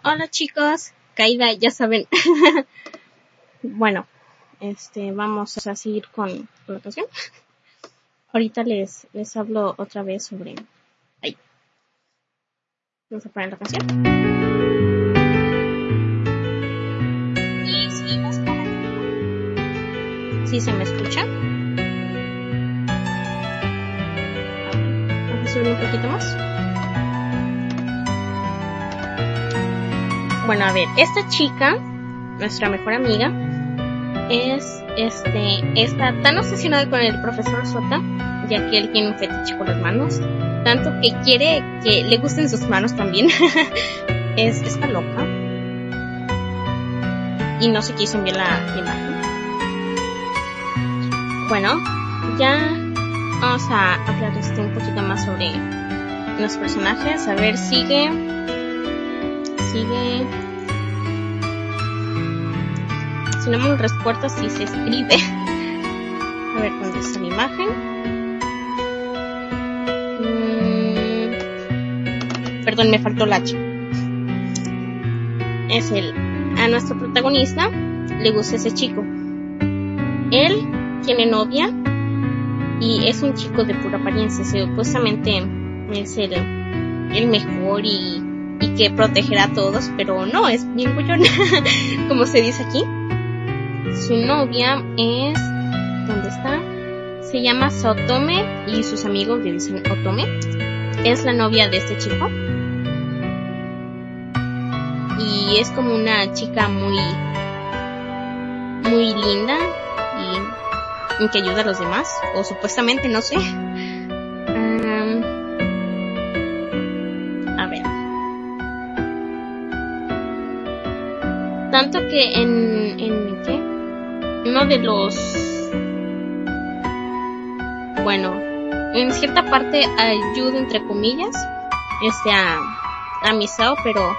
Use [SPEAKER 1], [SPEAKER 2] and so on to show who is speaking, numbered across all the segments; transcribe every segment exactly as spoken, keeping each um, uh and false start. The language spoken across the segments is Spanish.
[SPEAKER 1] Hola chicos, caída, ya saben. Bueno, este, vamos a seguir con, con la canción. Ahorita les, les hablo otra vez sobre... Ahí. Vamos a poner la canción. Y seguimos con la canción. ¿Sí se me escucha? Vamos a subir un poquito más. Bueno, a ver, esta chica, nuestra mejor amiga, es, este, está tan obsesionada con el profesor Sota, ya que él tiene un fetiche con las manos, tanto que quiere que le gusten sus manos también. es, está loca. Y no se quiso enviar la imagen. Bueno, ya vamos a hablar este un poquito más sobre los personajes. A ver, sigue... Sigue... Si no me respuesta si se escribe. A ver, ¿dónde está la imagen? Mm, perdón, me faltó la H. Es el... A nuestro protagonista le gusta ese chico. Él tiene novia y es un chico de pura apariencia. Supuestamente es el, el mejor y... y que protegerá a todos, pero no, es bien bullón, como se dice aquí. Su novia es... ¿Dónde está? Se llama Sotome y sus amigos le dicen Otome. Es la novia de este chico. Y es como una chica muy... muy linda y, y que ayuda a los demás. O supuestamente, no sé. Um, a ver. Tanto que en, en ¿qué? Uno de los, bueno, en cierta parte ayuda entre comillas, este a, a Misao, pero,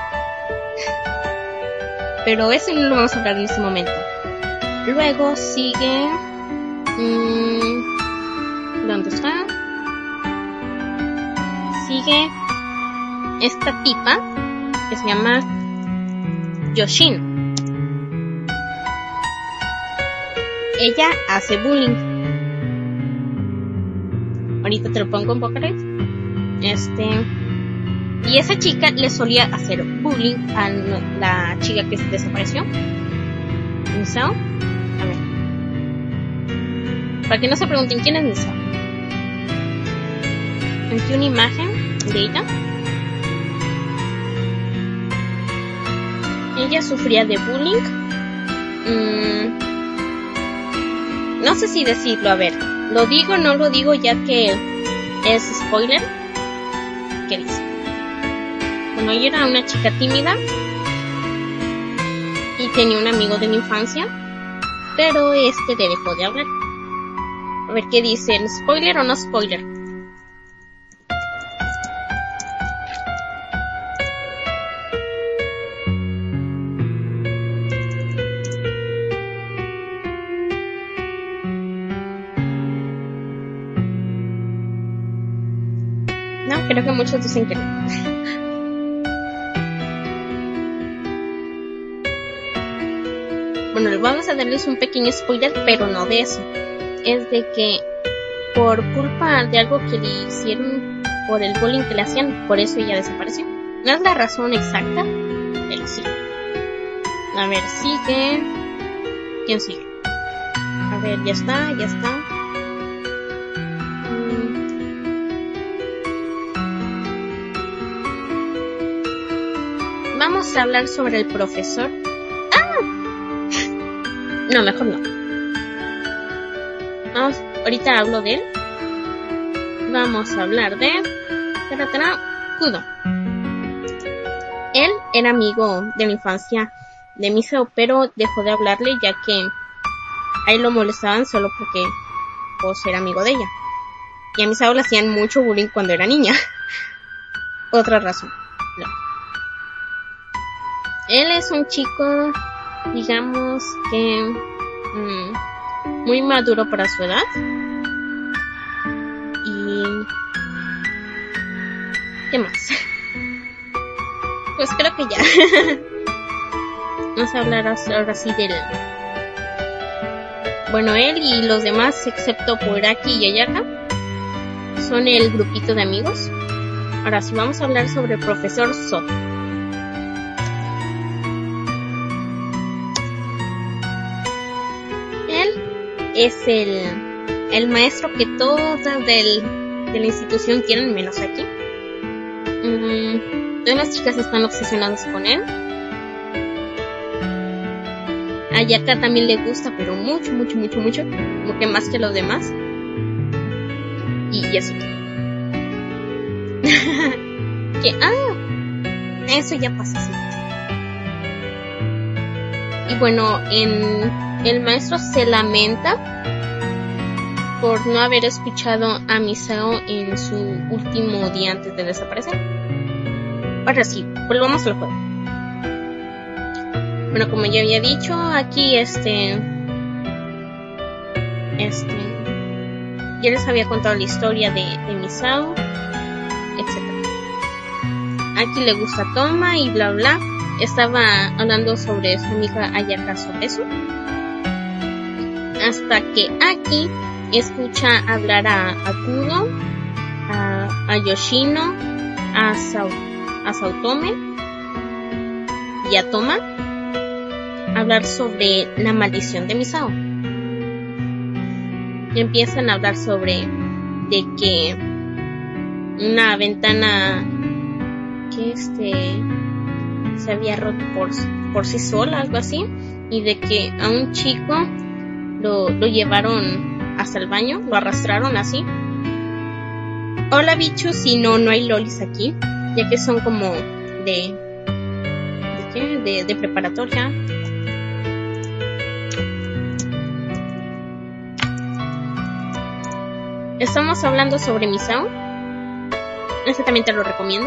[SPEAKER 1] pero eso no lo vamos a hablar en este momento. Luego sigue, mmm, ¿dónde está? Sigue esta tipa que se llama Yoshin. Ella hace bullying. Ahorita te lo pongo en Pokédex. Este. Y esa chica le solía hacer bullying a la chica que se desapareció. Misao. A ver. Para que no se pregunten quién es Misao. Aquí una imagen de ella. Ella sufría de bullying. Mm, no sé si decirlo, a ver. ¿Lo digo o no lo digo ya que es spoiler? ¿Qué dice? Bueno, ella era una chica tímida y tenía un amigo de mi infancia, pero este le dejó de hablar. A ver qué dice, ¿spoiler o no spoiler? Creo que muchos dicen que no. Bueno, vamos a darles un pequeño spoiler, pero no de eso. Es de que por culpa de algo que le hicieron, por el bullying que le hacían, por eso ella desapareció. No es la razón exacta, pero sí. A ver, sigue. ¿Quién sigue? A ver, ya está, ya está. Vamos a hablar sobre el profesor. ¡Ah! No, mejor no. Vamos, ahorita hablo de él. Vamos a hablar de... Kudo. Él era amigo de la infancia de Misao, pero dejó de hablarle ya que a él lo molestaban solo porque pues, era amigo de ella. Y a Misao le hacían mucho bullying cuando era niña. Otra razón. No. Él es un chico, digamos que mmm, muy maduro para su edad. Y ¿qué más? pues creo que ya. Vamos a hablar ahora sí del... Bueno, él y los demás, excepto Poraki y Ayaka, son el grupito de amigos. Ahora sí vamos a hablar sobre el profesor So. Él es el, el maestro que todas del, de la institución quieren, menos aquí. Mm, todas las chicas están obsesionadas con él. A Ayaka también le gusta, pero mucho, mucho, mucho, mucho, como que más que los demás. Y eso. Que, ah, eso ya pasa, sí. Y bueno, en, el maestro se lamenta por no haber escuchado a Misao en su último día antes de desaparecer. Ahora sí, volvamos al juego. Bueno, como ya había dicho, aquí este... Este... Ya les había contado la historia de, de Misao, etcétera. Aquí le gusta Toma y bla bla. Estaba hablando sobre su amiga Ayaka sobre eso. Hasta que Aki escucha hablar a, a Kudo, a, a Yoshino, a, Sao, a Saotome y a Toma hablar sobre la maldición de Misao. Y empiezan a hablar sobre de que una ventana que este se había roto por, por sí sola, algo así, y de que a un chico lo, lo llevaron hasta el baño, lo arrastraron así. Hola bichos, y no, no hay lolis aquí, ya que son como de ¿de qué? De, de preparatoria. Estamos hablando sobre Misao. Este también te lo recomiendo.